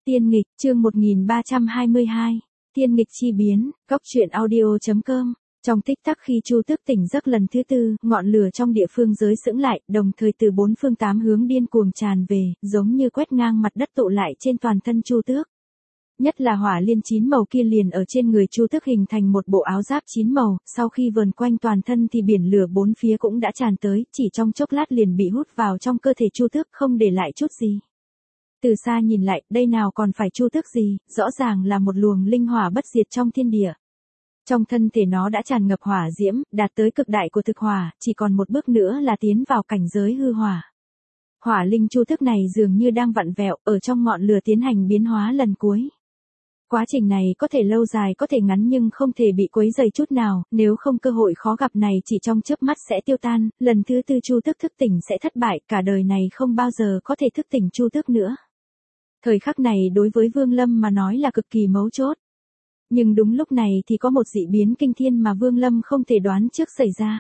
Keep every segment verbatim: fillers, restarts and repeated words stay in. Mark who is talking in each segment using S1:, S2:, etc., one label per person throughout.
S1: Tiên nghịch, chương một nghìn ba trăm hai mươi hai. Tiên nghịch chi biến, góc truyện audio.com. Trong tích tắc khi Chu Tước tỉnh giấc lần thứ tư, ngọn lửa trong địa phương giới sững lại, đồng thời từ bốn phương tám hướng điên cuồng tràn về, giống như quét ngang mặt đất tụ lại trên toàn thân Chu Tước. Nhất là hỏa liên chín màu kia liền ở trên người Chu Tước hình thành một bộ áo giáp chín màu, sau khi vờn quanh toàn thân thì biển lửa bốn phía cũng đã tràn tới, chỉ trong chốc lát liền bị hút vào trong cơ thể Chu Tước không để lại chút gì. Từ xa nhìn lại, đây nào còn phải Chu Tước gì, rõ ràng là một luồng linh hỏa bất diệt trong thiên địa. Trong thân thể nó đã tràn ngập hỏa diễm, đạt tới cực đại của thực hỏa, chỉ còn một bước nữa là tiến vào cảnh giới hư hỏa. Hỏa linh Chu Tước này dường như đang vặn vẹo, ở trong ngọn lửa tiến hành biến hóa lần cuối. Quá trình này có thể lâu dài có thể ngắn nhưng không thể bị quấy rầy chút nào, nếu không cơ hội khó gặp này chỉ trong chớp mắt sẽ tiêu tan, lần thứ tư Chu Tước thức tỉnh sẽ thất bại, cả đời này không bao giờ có thể thức tỉnh Chu Tước nữa. Thời khắc này đối với Vương Lâm mà nói là cực kỳ mấu chốt. Nhưng đúng lúc này thì có một dị biến kinh thiên mà Vương Lâm không thể đoán trước xảy ra.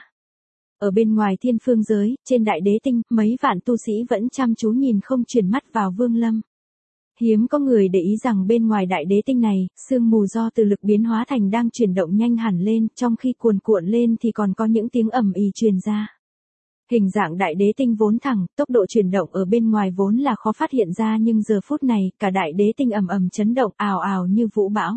S1: Ở bên ngoài thiên phương giới, trên đại đế tinh, mấy vạn tu sĩ vẫn chăm chú nhìn không chuyển mắt vào Vương Lâm. Hiếm có người để ý rằng bên ngoài đại đế tinh này, sương mù do từ lực biến hóa thành đang chuyển động nhanh hẳn lên, trong khi cuồn cuộn lên thì còn có những tiếng ầm ĩ truyền ra. Hình dạng đại đế tinh vốn thẳng, tốc độ chuyển động ở bên ngoài vốn là khó phát hiện ra nhưng giờ phút này, cả đại đế tinh ầm ầm chấn động ào ào như vũ bão.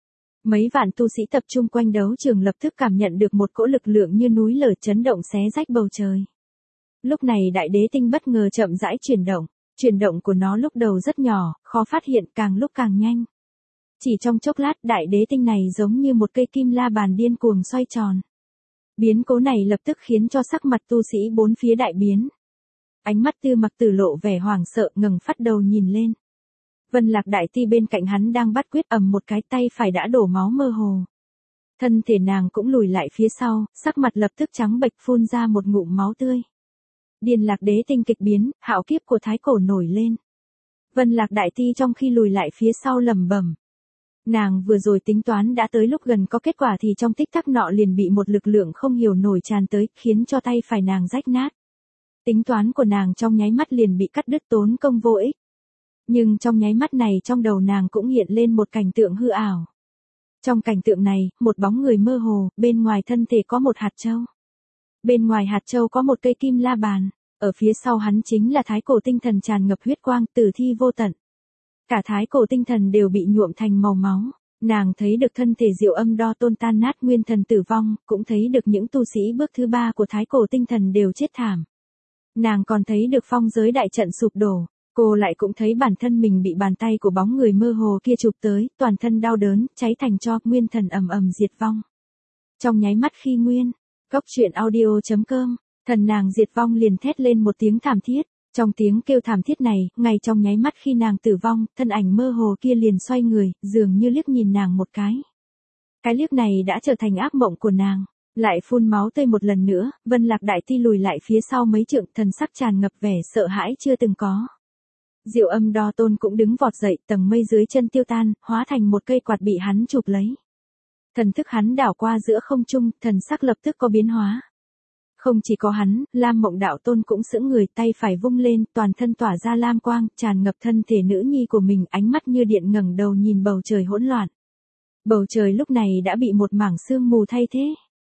S1: Mấy vạn tu sĩ tập trung quanh đấu trường lập tức cảm nhận được một cỗ lực lượng như núi lở chấn động xé rách bầu trời. Lúc này đại đế tinh bất ngờ chậm rãi chuyển động. Chuyển động của nó lúc đầu rất nhỏ, khó phát hiện, càng lúc càng nhanh. Chỉ trong chốc lát đại đế tinh này giống như một cây kim la bàn điên cuồng xoay tròn. Biến cố này lập tức khiến cho sắc mặt tu sĩ bốn phía đại biến. Ánh mắt Tư Mặc Tử lộ vẻ hoảng sợ ngẩng phát đầu nhìn lên. Vân Lạc Đại Ti bên cạnh hắn đang bắt quyết ầm một cái tay phải đã đổ máu mơ hồ. Thân thể nàng cũng lùi lại phía sau, sắc mặt lập tức trắng bệch phun ra một ngụm máu tươi. Điền Lạc Đế tinh kịch biến, hạo kiếp của thái cổ nổi lên. Vân Lạc Đại Ti trong khi lùi lại phía sau lẩm bẩm. Nàng vừa rồi tính toán đã tới lúc gần có kết quả thì trong tích tắc nọ liền bị một lực lượng không hiểu nổi tràn tới, khiến cho tay phải nàng rách nát. Tính toán của nàng trong nháy mắt liền bị cắt đứt tốn công vô ích. Nhưng trong nháy mắt này trong đầu nàng cũng hiện lên một cảnh tượng hư ảo. Trong cảnh tượng này, một bóng người mơ hồ, bên ngoài thân thể có một hạt châu. Bên ngoài hạt châu có một cây kim la bàn, ở phía sau hắn chính là thái cổ tinh thần tràn ngập huyết quang, tử thi vô tận. Cả thái cổ tinh thần đều bị nhuộm thành màu máu, nàng thấy được thân thể Diệu Âm Đo Tôn tan nát nguyên thần tử vong, cũng thấy được những tu sĩ bước thứ ba của thái cổ tinh thần đều chết thảm. Nàng còn thấy được phong giới đại trận sụp đổ, cô lại cũng thấy bản thân mình bị bàn tay của bóng người mơ hồ kia chụp tới, toàn thân đau đớn, cháy thành tro, nguyên thần ầm ầm diệt vong. Trong nháy mắt khi nguyên Góc truyện audio.com, thần nàng diệt vong liền thét lên một tiếng thảm thiết, trong tiếng kêu thảm thiết này, ngay trong nháy mắt khi nàng tử vong, thân ảnh mơ hồ kia liền xoay người, dường như liếc nhìn nàng một cái. Cái liếc này đã trở thành ác mộng của nàng, lại phun máu tươi một lần nữa, Vân Lạc Đại Ti lùi lại phía sau mấy trượng, thần sắc tràn ngập vẻ sợ hãi chưa từng có. Diệu Âm Đo Tôn cũng đứng vọt dậy, tầng mây dưới chân tiêu tan, hóa thành một cây quạt bị hắn chụp lấy. Thần thức hắn đảo qua giữa không trung, thần sắc lập tức có biến hóa. Không chỉ có hắn, Lam Mộng Đạo Tôn cũng sững người, tay phải vung lên, toàn thân tỏa ra lam quang, tràn ngập thân thể nữ nhi của mình, ánh mắt như điện ngẩng đầu nhìn bầu trời hỗn loạn. Bầu trời lúc này đã bị một mảng sương mù thay thế.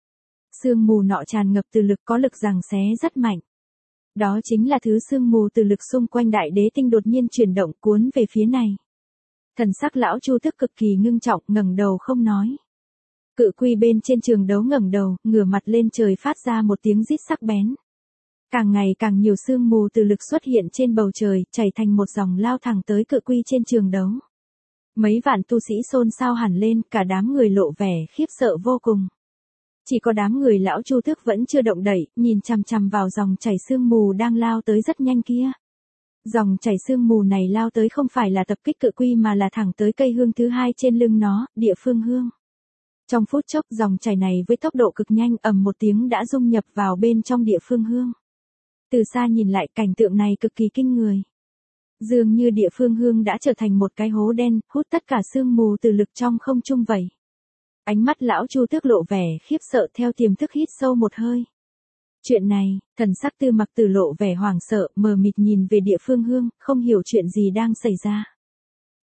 S1: Sương mù nọ tràn ngập từ lực, có lực giằng xé rất mạnh. Đó chính là thứ sương mù từ lực xung quanh đại đế tinh đột nhiên chuyển động cuốn về phía này. Thần sắc lão Chu Tước cực kỳ ngưng trọng, ngẩng đầu không nói. Cự quy bên trên trường đấu ngẩng đầu, ngửa mặt lên trời phát ra một tiếng rít sắc bén. Càng ngày càng nhiều sương mù từ lực xuất hiện trên bầu trời, chảy thành một dòng lao thẳng tới cự quy trên trường đấu. Mấy vạn tu sĩ xôn xao hẳn lên, cả đám người lộ vẻ khiếp sợ vô cùng. Chỉ có đám người lão Chu Tước vẫn chưa động đậy, nhìn chằm chằm vào dòng chảy sương mù đang lao tới rất nhanh kia. Dòng chảy sương mù này lao tới không phải là tập kích cự quy mà là thẳng tới cây hương thứ hai trên lưng nó, địa phương hương. Trong phút chốc dòng chảy này với tốc độ cực nhanh ầm một tiếng đã dung nhập vào bên trong địa phương hương. Từ xa nhìn lại cảnh tượng này cực kỳ kinh người. Dường như địa phương hương đã trở thành một cái hố đen, hút tất cả sương mù từ lực trong không trung vậy. Ánh mắt lão Chu Tước lộ vẻ khiếp sợ theo tiềm thức hít sâu một hơi. Chuyện này, thần sắc Tư Mặc Tử lộ vẻ hoảng sợ, mờ mịt nhìn về địa phương hương, không hiểu chuyện gì đang xảy ra.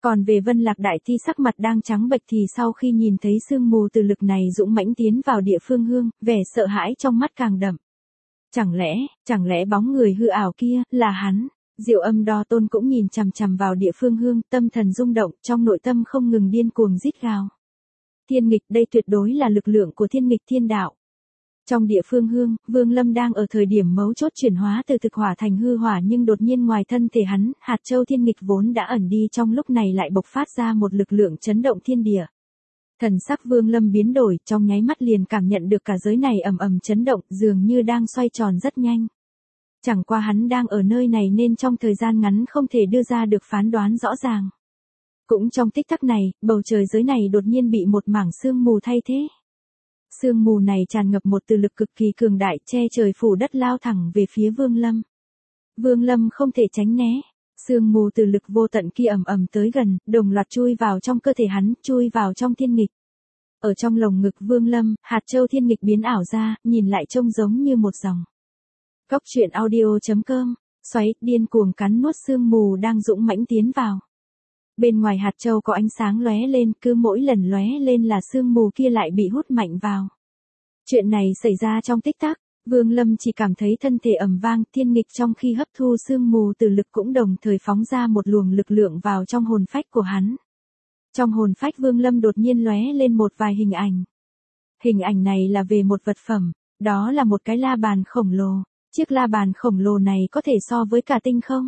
S1: Còn về Vân Lạc Đại Thi sắc mặt đang trắng bệch thì sau khi nhìn thấy sương mù từ lực này dũng mãnh tiến vào địa phương hương, vẻ sợ hãi trong mắt càng đậm. Chẳng lẽ, chẳng lẽ bóng người hư ảo kia, là hắn? Diệu Âm Đo Tôn cũng nhìn chằm chằm vào địa phương hương, tâm thần rung động, trong nội tâm không ngừng điên cuồng rít gào. Thiên nghịch, đây tuyệt đối là lực lượng của thiên nghịch thiên đạo. Trong địa phương hương, Vương Lâm đang ở thời điểm mấu chốt chuyển hóa từ thực hỏa thành hư hỏa, nhưng đột nhiên ngoài thân thể hắn, hạt châu thiên nghịch vốn đã ẩn đi trong lúc này lại bộc phát ra một lực lượng chấn động thiên địa. Thần sắc Vương Lâm biến đổi, trong nháy mắt liền cảm nhận được cả giới này ầm ầm chấn động, dường như đang xoay tròn rất nhanh. Chẳng qua hắn đang ở nơi này nên trong thời gian ngắn không thể đưa ra được phán đoán rõ ràng. Cũng trong tích tắc này, bầu trời giới này đột nhiên bị một mảng sương mù thay thế. Sương mù này tràn ngập một từ lực cực kỳ cường đại, che trời phủ đất lao thẳng về phía Vương Lâm. Vương Lâm không thể tránh né. Sương mù từ lực vô tận kia ầm ầm tới gần, đồng loạt chui vào trong cơ thể hắn, chui vào trong thiên nghịch. Ở trong lồng ngực Vương Lâm, hạt châu thiên nghịch biến ảo ra, nhìn lại trông giống như một dòng. Cốc truyện audio chấm com, xoáy, điên cuồng cắn nuốt sương mù đang dũng mãnh tiến vào. Bên ngoài hạt châu có ánh sáng lóe lên, cứ mỗi lần lóe lên là sương mù kia lại bị hút mạnh vào. Chuyện này xảy ra trong tích tắc, Vương Lâm chỉ cảm thấy thân thể ầm vang, thiên nghịch trong khi hấp thu sương mù từ lực cũng đồng thời phóng ra một luồng lực lượng vào trong hồn phách của hắn. Trong hồn phách Vương Lâm đột nhiên lóe lên một vài hình ảnh. Hình ảnh này là về một vật phẩm, đó là một cái la bàn khổng lồ. Chiếc la bàn khổng lồ này có thể so với cả tinh không?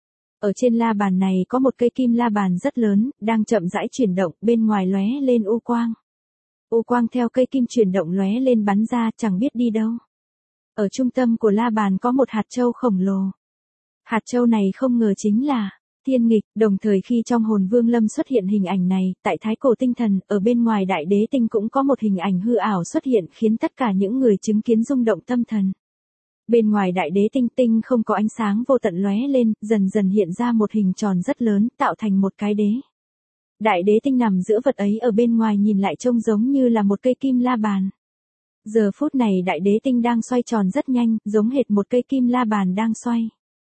S1: Ở trên la bàn này có một cây kim la bàn rất lớn, đang chậm rãi chuyển động, bên ngoài lóe lên u quang. U quang theo cây kim chuyển động lóe lên bắn ra, chẳng biết đi đâu. Ở trung tâm của la bàn có một hạt châu khổng lồ. Hạt châu này không ngờ chính là thiên nghịch, đồng thời khi trong hồn Vương Lâm xuất hiện hình ảnh này, tại thái cổ tinh thần, ở bên ngoài đại đế tinh cũng có một hình ảnh hư ảo xuất hiện khiến tất cả những người chứng kiến rung động tâm thần. Bên ngoài đại đế tinh tinh không có ánh sáng vô tận lóe lên, dần dần hiện ra một hình tròn rất lớn, tạo thành một cái đế. Đại đế tinh nằm giữa vật ấy ở bên ngoài nhìn lại trông giống như là một cây kim la bàn. Giờ phút này đại đế tinh đang xoay tròn rất nhanh, giống hệt một cây kim la bàn đang xoay.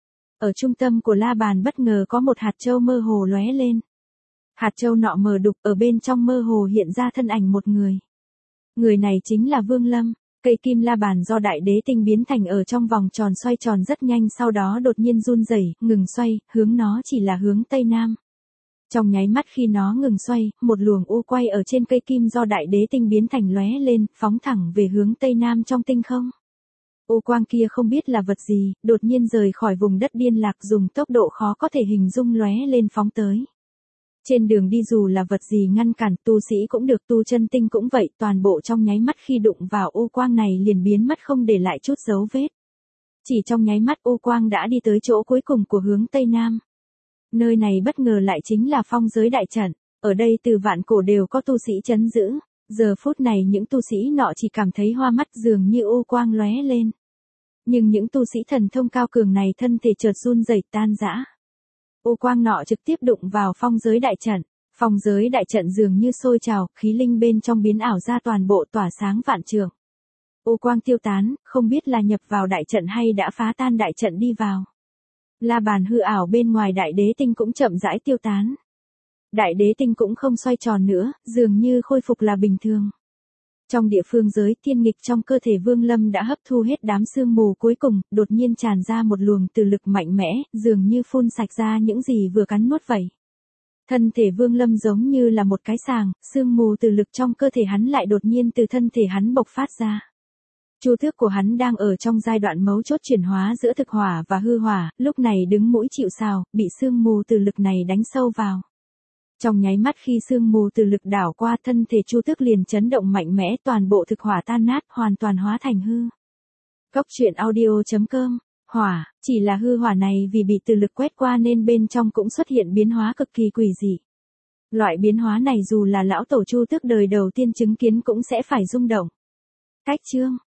S1: Ở trung tâm của la bàn bất ngờ có một hạt châu mơ hồ lóe lên. Hạt châu nọ mờ đục, ở bên trong mơ hồ hiện ra thân ảnh một người. Người này chính là Vương Lâm. Cây kim la bàn do đại đế tinh biến thành ở trong vòng tròn xoay tròn rất nhanh, sau đó đột nhiên run rẩy, ngừng xoay, hướng nó chỉ là hướng tây nam. Trong nháy mắt khi nó ngừng xoay, một luồng u quay ở trên cây kim do đại đế tinh biến thành lóe lên, phóng thẳng về hướng tây nam trong tinh không. U quang kia không biết là vật gì, đột nhiên rời khỏi vùng đất điên lạc, dùng tốc độ khó có thể hình dung lóe lên phóng tới. Trên đường đi dù là vật gì ngăn cản, tu sĩ cũng được, tu chân tinh cũng vậy, toàn bộ trong nháy mắt khi đụng vào u quang này liền biến mất không để lại chút dấu vết. Chỉ trong nháy mắt u quang đã đi tới chỗ cuối cùng của hướng tây nam. Nơi này bất ngờ lại chính là phong giới đại trận, ở đây từ vạn cổ đều có tu sĩ trấn giữ, giờ phút này những tu sĩ nọ chỉ cảm thấy hoa mắt, dường như u quang lóe lên. Nhưng những tu sĩ thần thông cao cường này thân thể chợt run rẩy tan rã. U quang nọ trực tiếp đụng vào phong giới đại trận, phong giới đại trận dường như sôi trào, khí linh bên trong biến ảo ra toàn bộ tỏa sáng vạn trượng. U quang tiêu tán, không biết là nhập vào đại trận hay đã phá tan đại trận đi vào. La bàn hư ảo bên ngoài đại đế tinh cũng chậm rãi tiêu tán. Đại đế tinh cũng không xoay tròn nữa, dường như khôi phục là bình thường. Trong địa phương giới thiên nghịch trong cơ thể Vương Lâm đã hấp thu hết đám sương mù cuối cùng, đột nhiên tràn ra một luồng từ lực mạnh mẽ, dường như phun sạch ra những gì vừa cắn nuốt vậy. Thân thể Vương Lâm giống như là một cái sàng, sương mù từ lực trong cơ thể hắn lại đột nhiên từ thân thể hắn bộc phát ra. Chu tước của hắn đang ở trong giai đoạn mấu chốt chuyển hóa giữa thực hỏa và hư hỏa, lúc này đứng mũi chịu sào, bị sương mù từ lực này đánh sâu vào. Trong nháy mắt khi sương mù từ lực đảo qua, thân thể Chu tước liền chấn động mạnh mẽ, toàn bộ thực hỏa tan nát, hoàn toàn hóa thành hư. Cốc truyện audio chấm com, hỏa, chỉ là hư hỏa này vì bị từ lực quét qua nên bên trong cũng xuất hiện biến hóa cực kỳ quỷ dị. Loại biến hóa này dù là lão tổ Chu tước đời đầu tiên chứng kiến cũng sẽ phải rung động. Cách chương